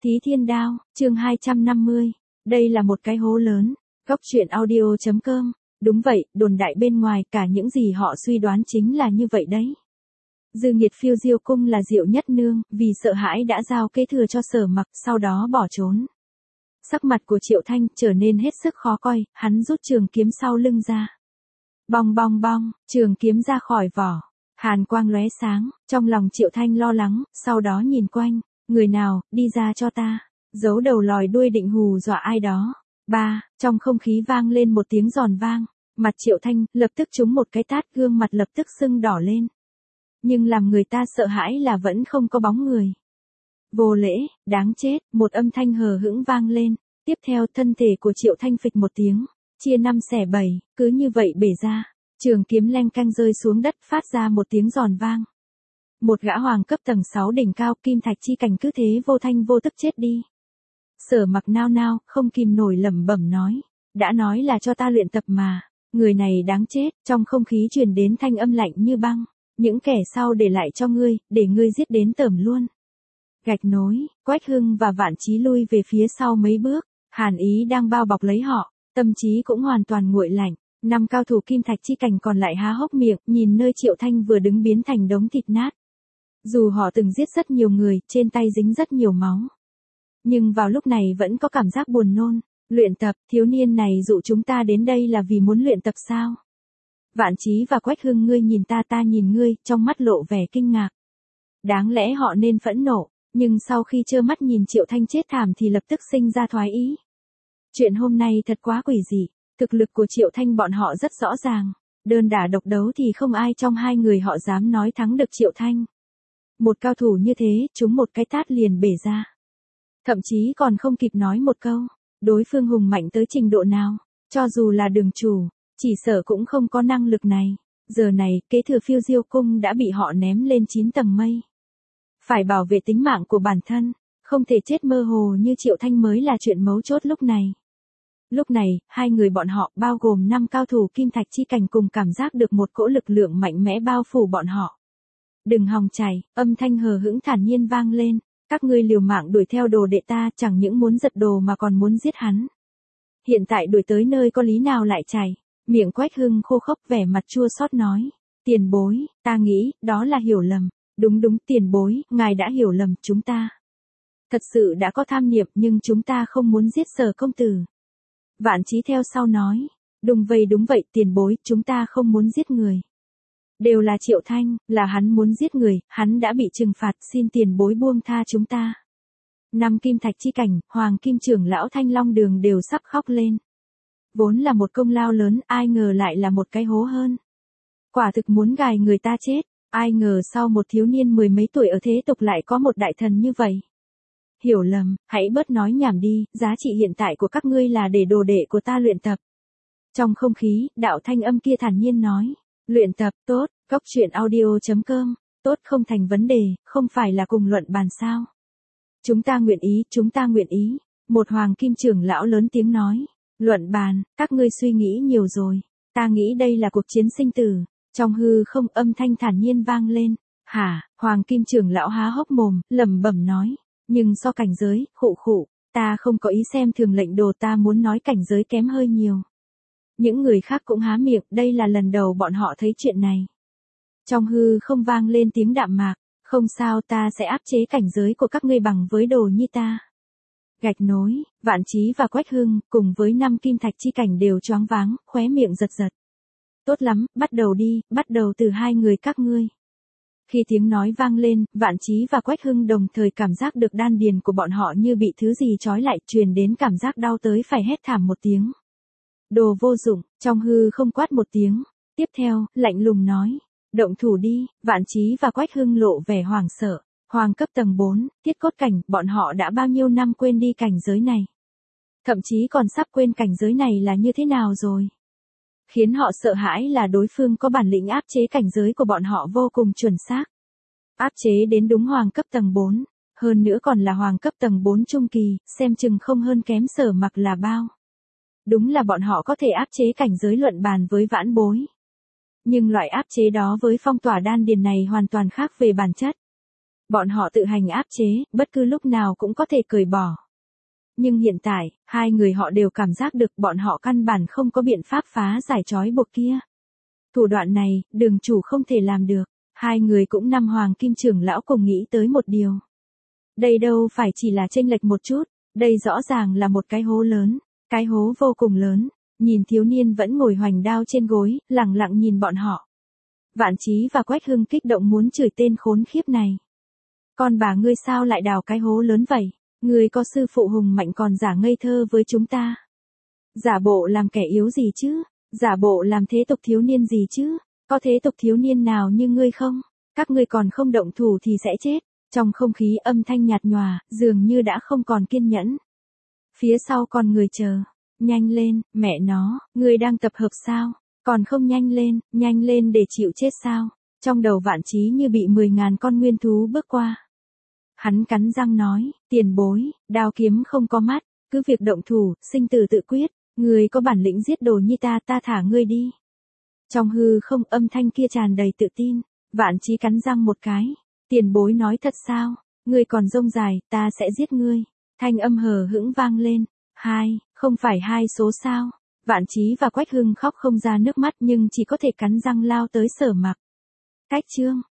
Thí Thiên Đao, chương 250. Đây là một cái hố lớn. Góc truyện audio.com. Đúng vậy, đồn đại bên ngoài cả những gì họ suy đoán chính là như vậy đấy. Dư Nghiệt phiêu Diêu cung là Diệu Nhất Nương, vì sợ hãi đã giao kế thừa cho Sở Mặc, sau đó bỏ trốn. Sắc mặt của Triệu Thanh trở nên hết sức khó coi, hắn rút trường kiếm sau lưng ra. Bong bong bong, trường kiếm ra khỏi vỏ. Hàn quang lóe sáng, trong lòng Triệu Thanh lo lắng, sau đó nhìn quanh. Người nào, đi ra cho ta. Giấu đầu lòi đuôi định hù dọa ai đó. Trong không khí vang lên một tiếng giòn vang. Mặt Triệu Thanh lập tức trúng một cái tát, gương mặt lập tức sưng đỏ lên. Nhưng làm người ta sợ hãi là vẫn không có bóng người. Vô lễ, đáng chết, một âm thanh hờ hững vang lên. Tiếp theo thân thể của Triệu Thanh phịch một tiếng, chia 5 xẻ 7, cứ như vậy bể ra. Trường kiếm leng canh rơi xuống đất phát ra một tiếng giòn vang. Một gã hoàng cấp tầng 6 đỉnh cao kim thạch chi cảnh cứ thế vô thanh vô tức chết đi. Sở Mặc nao nao, không kìm nổi lẩm bẩm nói. Đã nói là cho ta luyện tập mà. Người này đáng chết, trong không khí truyền đến thanh âm lạnh như băng. Những kẻ sau để lại cho ngươi, để ngươi giết đến tởm luôn. Gạch nối, Quách Hưng và Vạn Chí lui về phía sau mấy bước. Hàn ý đang bao bọc lấy họ, tâm trí cũng hoàn toàn nguội lạnh. 5 cao thủ kim thạch chi cảnh còn lại há hốc miệng, nhìn nơi Triệu Thanh vừa đứng biến thành đống thịt nát. Dù họ từng giết rất nhiều người, trên tay dính rất nhiều máu. Nhưng vào lúc này vẫn có cảm giác buồn nôn. Luyện tập, thiếu niên này dụ chúng ta đến đây là vì muốn luyện tập sao? Vạn Chí và Quách Hưng, ngươi nhìn ta, ta nhìn ngươi, trong mắt lộ vẻ kinh ngạc. Đáng lẽ họ nên phẫn nộ, nhưng sau khi trơ mắt nhìn Triệu Thanh chết thảm thì lập tức sinh ra thoái ý. Chuyện hôm nay thật quá quỷ dị, thực lực của Triệu Thanh bọn họ rất rõ ràng. Đơn đả độc đấu thì không ai trong hai người họ dám nói thắng được Triệu Thanh. Một cao thủ như thế, chúng một cái tát liền bể ra. Thậm chí còn không kịp nói một câu, đối phương hùng mạnh tới trình độ nào, cho dù là đường chủ, chỉ sợ cũng không có năng lực này. Giờ này, kế thừa phiêu Diêu cung đã bị họ ném lên 9 tầng mây. Phải bảo vệ tính mạng của bản thân, không thể chết mơ hồ như Triệu Thanh mới là chuyện mấu chốt lúc này. Lúc này, hai người bọn họ, bao gồm 5 cao thủ kim thạch chi cảnh cùng cảm giác được một cỗ lực lượng mạnh mẽ bao phủ bọn họ. Đừng hòng chạy, âm thanh hờ hững thản nhiên vang lên. Các ngươi liều mạng đuổi theo đồ đệ ta, chẳng những muốn giật đồ mà còn muốn giết hắn. Hiện tại đuổi tới nơi có lý nào lại chạy. Miệng Quách Hưng khô khốc vẻ mặt chua xót nói. Tiền bối, ta nghĩ, đó là hiểu lầm. Đúng tiền bối, ngài đã hiểu lầm chúng ta. Thật sự đã có tham niệm nhưng chúng ta không muốn giết Sở công tử. Vạn Chí theo sau nói. Đúng vậy tiền bối, chúng ta không muốn giết người. Đều là Triệu Thanh, là hắn muốn giết người, hắn đã bị trừng phạt, xin tiền bối buông tha chúng ta. 5 kim thạch chi cảnh, Hoàng Kim trưởng lão Thanh Long Đường đều sắp khóc lên. Vốn là một công lao lớn, ai ngờ lại là một cái hố hơn. Quả thực muốn gài người ta chết, ai ngờ sau một thiếu niên 10 mấy tuổi ở thế tục lại có một đại thần như vậy. Hiểu lầm, hãy bớt nói nhảm đi, giá trị hiện tại của các ngươi là để đồ đệ của ta luyện tập. Trong không khí, đạo thanh âm kia thản nhiên nói. Luyện tập, tốt, góc truyện audio.com, tốt không thành vấn đề, không phải là cùng luận bàn sao. Chúng ta nguyện ý, một Hoàng Kim trưởng lão lớn tiếng nói. Luận bàn, các ngươi suy nghĩ nhiều rồi, ta nghĩ đây là cuộc chiến sinh tử. Trong hư không âm thanh thản nhiên vang lên. Hả, Hoàng Kim trưởng lão há hốc mồm, lẩm bẩm nói. Nhưng so cảnh giới, khụ, ta không có ý xem thường lệnh đồ, ta muốn nói cảnh giới kém hơi nhiều. Những người khác cũng há miệng, đây là lần đầu bọn họ thấy chuyện này. Trong hư không vang lên tiếng đạm mạc, không sao, ta sẽ áp chế cảnh giới của các ngươi bằng với đồ như ta. Gạch nối, Vạn Chí và Quách Hưng, cùng với 5 kim thạch chi cảnh đều choáng váng, khóe miệng giật. Tốt lắm, bắt đầu đi, bắt đầu từ hai người các ngươi. Khi tiếng nói vang lên, Vạn Chí và Quách Hưng đồng thời cảm giác được đan điền của bọn họ như bị thứ gì trói lại, truyền đến cảm giác đau tới phải hét thảm một tiếng. Đồ vô dụng, trong hư không quát một tiếng. Tiếp theo, lạnh lùng nói. Động thủ đi, Vạn Chí và Quách Hưng lộ vẻ hoảng sợ. Hoàng cấp tầng 4, Tiết Cốt cảnh, bọn họ đã bao nhiêu năm quên đi cảnh giới này. Thậm chí còn sắp quên cảnh giới này là như thế nào rồi. Khiến họ sợ hãi là đối phương có bản lĩnh áp chế cảnh giới của bọn họ vô cùng chuẩn xác. Áp chế đến đúng Hoàng cấp tầng 4, hơn nữa còn là Hoàng cấp tầng 4 trung kỳ, xem chừng không hơn kém Sở Mặc là bao. Đúng là bọn họ có thể áp chế cảnh giới luận bàn với vãn bối. Nhưng loại áp chế đó với phong tỏa đan điền này hoàn toàn khác về bản chất. Bọn họ tự hành áp chế, bất cứ lúc nào cũng có thể cởi bỏ. Nhưng hiện tại, hai người họ đều cảm giác được bọn họ căn bản không có biện pháp phá giải trói buộc kia. Thủ đoạn này, đường chủ không thể làm được. Hai người cũng năm hoàng kim trưởng lão cùng nghĩ tới một điều. Đây đâu phải chỉ là chênh lệch một chút, đây rõ ràng là một cái hố lớn, cái hố vô cùng lớn. Nhìn thiếu niên vẫn ngồi hoành đao trên gối, lặng lặng nhìn bọn họ. Vạn Chí và Quách Hưng kích động muốn chửi tên khốn khiếp này. Con bà ngươi sao lại đào cái hố lớn vậy? Ngươi có sư phụ hùng mạnh còn giả ngây thơ với chúng ta. Giả bộ làm kẻ yếu gì chứ? Giả bộ làm thế tục thiếu niên gì chứ? Có thế tục thiếu niên nào như ngươi không? Các ngươi còn không động thủ thì sẽ chết. Trong không khí âm thanh nhạt nhòa, dường như đã không còn kiên nhẫn. Phía sau còn người chờ. Nhanh lên, mẹ nó, ngươi đang tập hợp sao? Còn không nhanh lên để chịu chết sao? Trong đầu Vạn Chí như bị 10.000 con nguyên thú bước qua. Hắn cắn răng nói, tiền bối, đao kiếm không có mắt, cứ việc động thủ, sinh tử tự quyết, ngươi có bản lĩnh giết đồ như ta thả ngươi đi. Trong hư không âm thanh kia tràn đầy tự tin, Vạn Chí cắn răng một cái, tiền bối nói thật sao, ngươi còn rông dài, ta sẽ giết ngươi. Thanh âm hờ hững vang lên, không phải 2 số sao. Vạn Chí và Quách Hưng khóc không ra nước mắt nhưng chỉ có thể cắn răng lao tới Sở Mặc. Cách chương